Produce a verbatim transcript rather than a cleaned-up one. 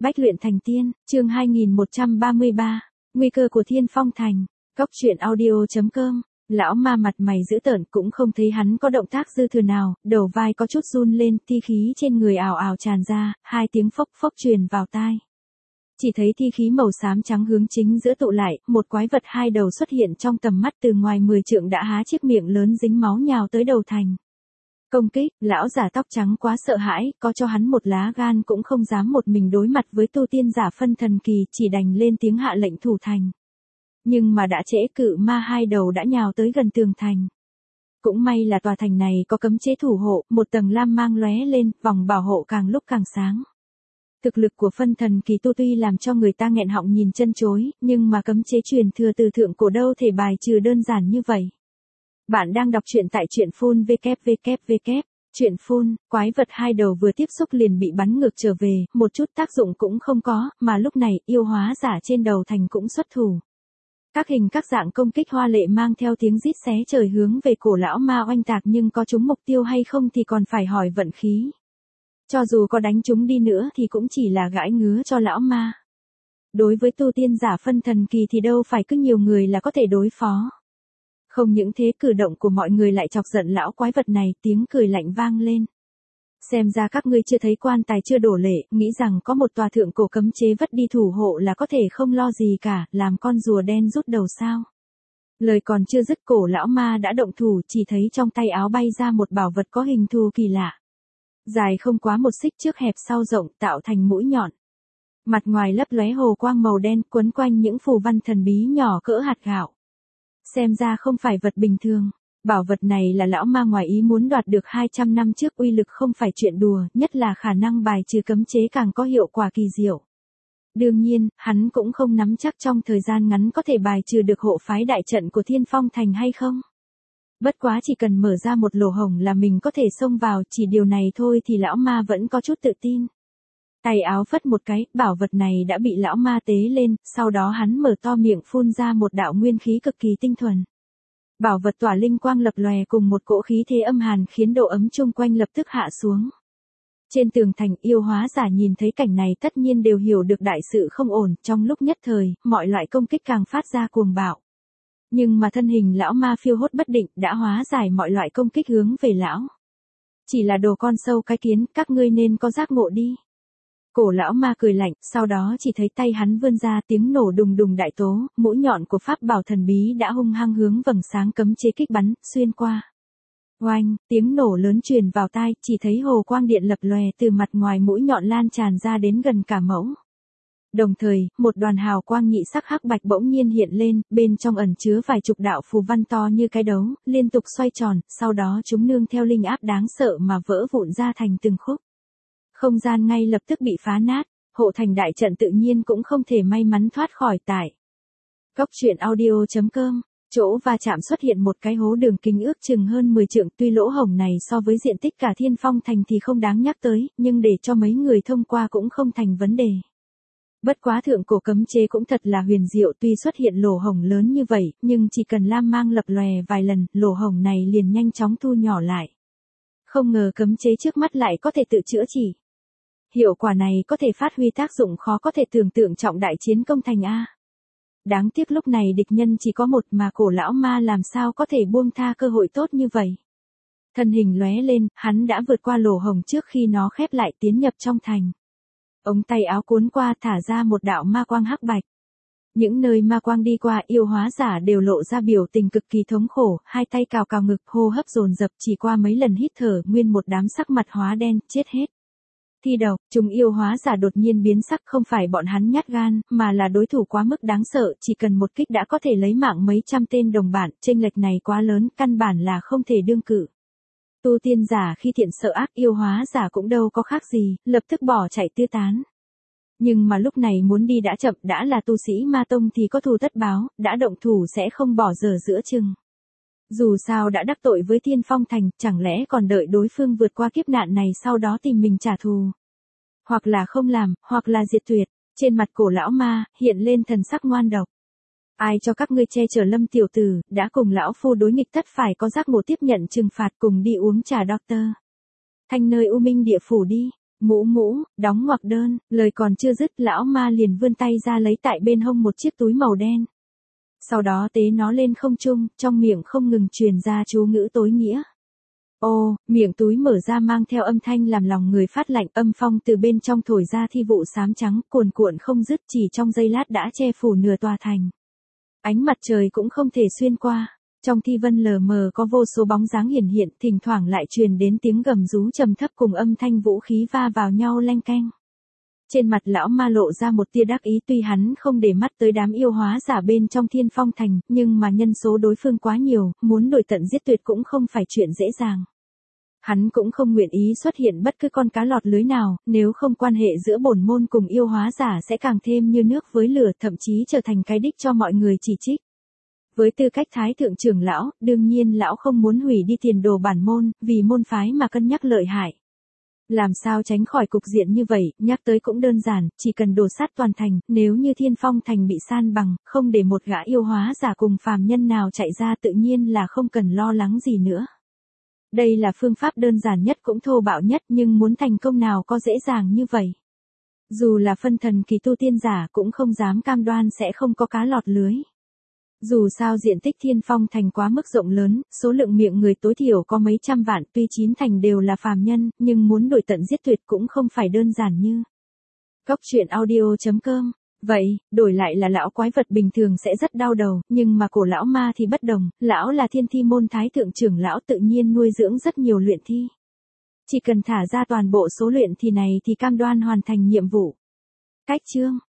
Bách luyện thành tiên, chương hai nghìn một trăm ba mươi ba, nguy cơ của Thiên Phong Thành. Cốc truyện audio.com. Lão ma mặt mày dữ tợn, cũng không thấy hắn có động tác dư thừa nào, đầu vai có chút run lên, thi khí trên người ào ào tràn ra, hai tiếng phốc phốc truyền vào tai. Chỉ thấy thi khí màu xám trắng hướng chính giữa tụ lại, một quái vật hai đầu xuất hiện trong tầm mắt, từ ngoài mười trượng đã há chiếc miệng lớn dính máu nhào tới đầu thành. Công kích, lão giả tóc trắng quá sợ hãi, có cho hắn một lá gan cũng không dám một mình đối mặt với tu tiên giả phân thần kỳ, chỉ đành lên tiếng hạ lệnh thủ thành. Nhưng mà đã trễ, cự ma hai đầu đã nhào tới gần tường thành. Cũng may là tòa thành này có cấm chế thủ hộ, một tầng lam mang lóe lên, vòng bảo hộ càng lúc càng sáng. Thực lực của phân thần kỳ tu tuy làm cho người ta nghẹn họng nhìn chân chối, nhưng mà cấm chế truyền thừa từ thượng cổ đâu thể bài trừ đơn giản như vậy. Bạn đang đọc truyện tại truyện phun www. Truyện phun, quái vật hai đầu vừa tiếp xúc liền bị bắn ngược trở về, một chút tác dụng cũng không có, mà lúc này yêu hóa giả trên đầu thành cũng xuất thủ. Các hình các dạng công kích hoa lệ mang theo tiếng rít xé trời hướng về cổ lão ma oanh tạc, nhưng có trúng mục tiêu hay không thì còn phải hỏi vận khí. Cho dù có đánh trúng đi nữa thì cũng chỉ là gãi ngứa cho lão ma. Đối với tu tiên giả phân thần kỳ thì đâu phải cứ nhiều người là có thể đối phó. Không những thế, cử động của mọi người lại chọc giận lão quái vật này, tiếng cười lạnh vang lên. Xem ra các ngươi chưa thấy quan tài chưa đổ lệ, nghĩ rằng có một tòa thượng cổ cấm chế vất đi thủ hộ là có thể không lo gì cả, làm con rùa đen rút đầu sao. Lời còn chưa dứt, cổ lão ma đã động thủ, chỉ thấy trong tay áo bay ra một bảo vật có hình thù kỳ lạ. Dài không quá một xích, trước hẹp sau rộng, tạo thành mũi nhọn. Mặt ngoài lấp lóe hồ quang màu đen, quấn quanh những phù văn thần bí nhỏ cỡ hạt gạo. Xem ra không phải vật bình thường. Bảo vật này là lão ma ngoài ý muốn đoạt được hai trăm năm trước, uy lực không phải chuyện đùa, nhất là khả năng bài trừ cấm chế càng có hiệu quả kỳ diệu. Đương nhiên, hắn cũng không nắm chắc trong thời gian ngắn có thể bài trừ được hộ phái đại trận của Thiên Phong Thành hay không. Bất quá chỉ cần mở ra một lỗ hổng là mình có thể xông vào, chỉ điều này thôi thì lão ma vẫn có chút tự tin. Tay áo phất một cái, bảo vật này đã bị lão ma tế lên, sau đó hắn mở to miệng phun ra một đạo nguyên khí cực kỳ tinh thuần. Bảo vật tỏa linh quang lập lòe cùng một cỗ khí thế âm hàn khiến độ ấm chung quanh lập tức hạ xuống. Trên tường thành, yêu hóa giả nhìn thấy cảnh này tất nhiên đều hiểu được đại sự không ổn, trong lúc nhất thời, mọi loại công kích càng phát ra cuồng bạo. Nhưng mà thân hình lão ma phiêu hốt bất định, đã hóa giải mọi loại công kích hướng về lão. Chỉ là đồ con sâu cái kiến, các ngươi nên có giác ngộ đi. Cổ lão ma cười lạnh, sau đó chỉ thấy tay hắn vươn ra, tiếng nổ đùng đùng đại tố, mũi nhọn của pháp bảo thần bí đã hung hăng hướng vầng sáng cấm chế kích bắn, xuyên qua. Oanh, tiếng nổ lớn truyền vào tai, chỉ thấy hồ quang điện lập lòe từ mặt ngoài mũi nhọn lan tràn ra đến gần cả mẫu. Đồng thời, một đoàn hào quang nhị sắc hắc bạch bỗng nhiên hiện lên, bên trong ẩn chứa vài chục đạo phù văn to như cái đấu, liên tục xoay tròn, sau đó chúng nương theo linh áp đáng sợ mà vỡ vụn ra thành từng khúc. Không gian ngay lập tức bị phá nát, hộ thành đại trận tự nhiên cũng không thể may mắn thoát khỏi tải. Cốc truyện audio.com. Chỗ va chạm xuất hiện một cái hố đường kính ước chừng hơn mười trượng, tuy lỗ hổng này so với diện tích cả Thiên Phong Thành thì không đáng nhắc tới, nhưng để cho mấy người thông qua cũng không thành vấn đề. Bất quá thượng cổ cấm chế cũng thật là huyền diệu, tuy xuất hiện lỗ hổng lớn như vậy, nhưng chỉ cần lam mang lập lòe vài lần, lỗ hổng này liền nhanh chóng thu nhỏ lại. Không ngờ cấm chế trước mắt lại có thể tự chữa trị. Hiệu quả này có thể phát huy tác dụng khó có thể tưởng tượng, trọng đại chiến công thành A. Đáng tiếc lúc này địch nhân chỉ có một, mà cổ lão ma làm sao có thể buông tha cơ hội tốt như vậy. Thân hình lóe lên, hắn đã vượt qua lỗ hổng trước khi nó khép lại, tiến nhập trong thành. Ống tay áo cuốn qua, thả ra một đạo ma quang hắc bạch. Những nơi ma quang đi qua, yêu hóa giả đều lộ ra biểu tình cực kỳ thống khổ, hai tay cào cào ngực, hô hấp dồn dập, chỉ qua mấy lần hít thở, nguyên một đám sắc mặt hóa đen, chết hết. Thi đầu, chúng yêu hóa giả đột nhiên biến sắc, không phải bọn hắn nhát gan, mà là đối thủ quá mức đáng sợ, chỉ cần một kích đã có thể lấy mạng mấy trăm tên đồng bạn, chênh lệch này quá lớn, căn bản là không thể đương cự. Tu tiên giả khi thiện sợ ác, yêu hóa giả cũng đâu có khác gì, lập tức bỏ chạy tứ tán. Nhưng mà lúc này muốn đi đã chậm, đã là tu sĩ ma tông thì có thù tất báo, đã động thủ sẽ không bỏ dở giữa chừng. Dù sao đã đắc tội với Thiên Phong Thành, chẳng lẽ còn đợi đối phương vượt qua kiếp nạn này sau đó tìm mình trả thù. Hoặc là không làm, hoặc là diệt tuyệt. Trên mặt cổ lão ma, hiện lên thần sắc ngoan độc. Ai cho các ngươi che chở Lâm tiểu tử, đã cùng lão phu đối nghịch tất phải có giác ngộ tiếp nhận trừng phạt, cùng đi uống trà doctor. Thanh nơi U Minh địa phủ đi. Mũ mũ, đóng ngoặc đơn, lời còn chưa dứt lão ma liền vươn tay ra lấy tại bên hông một chiếc túi màu đen. Sau đó tế nó lên không trung, trong miệng không ngừng truyền ra chú ngữ tối nghĩa. Ô, miệng túi mở ra mang theo âm thanh làm lòng người phát lạnh, âm phong từ bên trong thổi ra thi vụ xám trắng, cuồn cuộn không dứt, chỉ trong giây lát đã che phủ nửa tòa thành. Ánh mặt trời cũng không thể xuyên qua. Trong thi vân lờ mờ có vô số bóng dáng hiển hiện, thỉnh thoảng lại truyền đến tiếng gầm rú trầm thấp cùng âm thanh vũ khí va vào nhau leng keng. Trên mặt lão ma lộ ra một tia đắc ý, tuy hắn không để mắt tới đám yêu hóa giả bên trong Thiên Phong Thành, nhưng mà nhân số đối phương quá nhiều, muốn đuổi tận giết tuyệt cũng không phải chuyện dễ dàng. Hắn cũng không nguyện ý xuất hiện bất cứ con cá lọt lưới nào, nếu không quan hệ giữa bổn môn cùng yêu hóa giả sẽ càng thêm như nước với lửa, thậm chí trở thành cái đích cho mọi người chỉ trích. Với tư cách thái thượng trưởng lão, đương nhiên lão không muốn hủy đi tiền đồ bản môn, vì môn phái mà cân nhắc lợi hại. Làm sao tránh khỏi cục diện như vậy, nhắc tới cũng đơn giản, chỉ cần đổ sát toàn thành, nếu như Thiên Phong Thành bị san bằng, không để một gã yêu hóa giả cùng phàm nhân nào chạy ra tự nhiên là không cần lo lắng gì nữa. Đây là phương pháp đơn giản nhất cũng thô bạo nhất, nhưng muốn thành công nào có dễ dàng như vậy. Dù là phân thần kỳ tu tiên giả cũng không dám cam đoan sẽ không có cá lọt lưới. Dù sao diện tích Thiên Phong Thành quá mức rộng lớn, số lượng miệng người tối thiểu có mấy trăm vạn, tuy chín thành đều là phàm nhân, nhưng muốn đuổi tận giết tuyệt cũng không phải đơn giản như. Cốc truyện audio chấm com. Vậy, đổi lại là lão quái vật bình thường sẽ rất đau đầu, nhưng mà cổ lão ma thì bất đồng, lão là thiên thi môn thái thượng trưởng lão tự nhiên nuôi dưỡng rất nhiều luyện thi. Chỉ cần thả ra toàn bộ số luyện thi này thì cam đoan hoàn thành nhiệm vụ. Cách chương.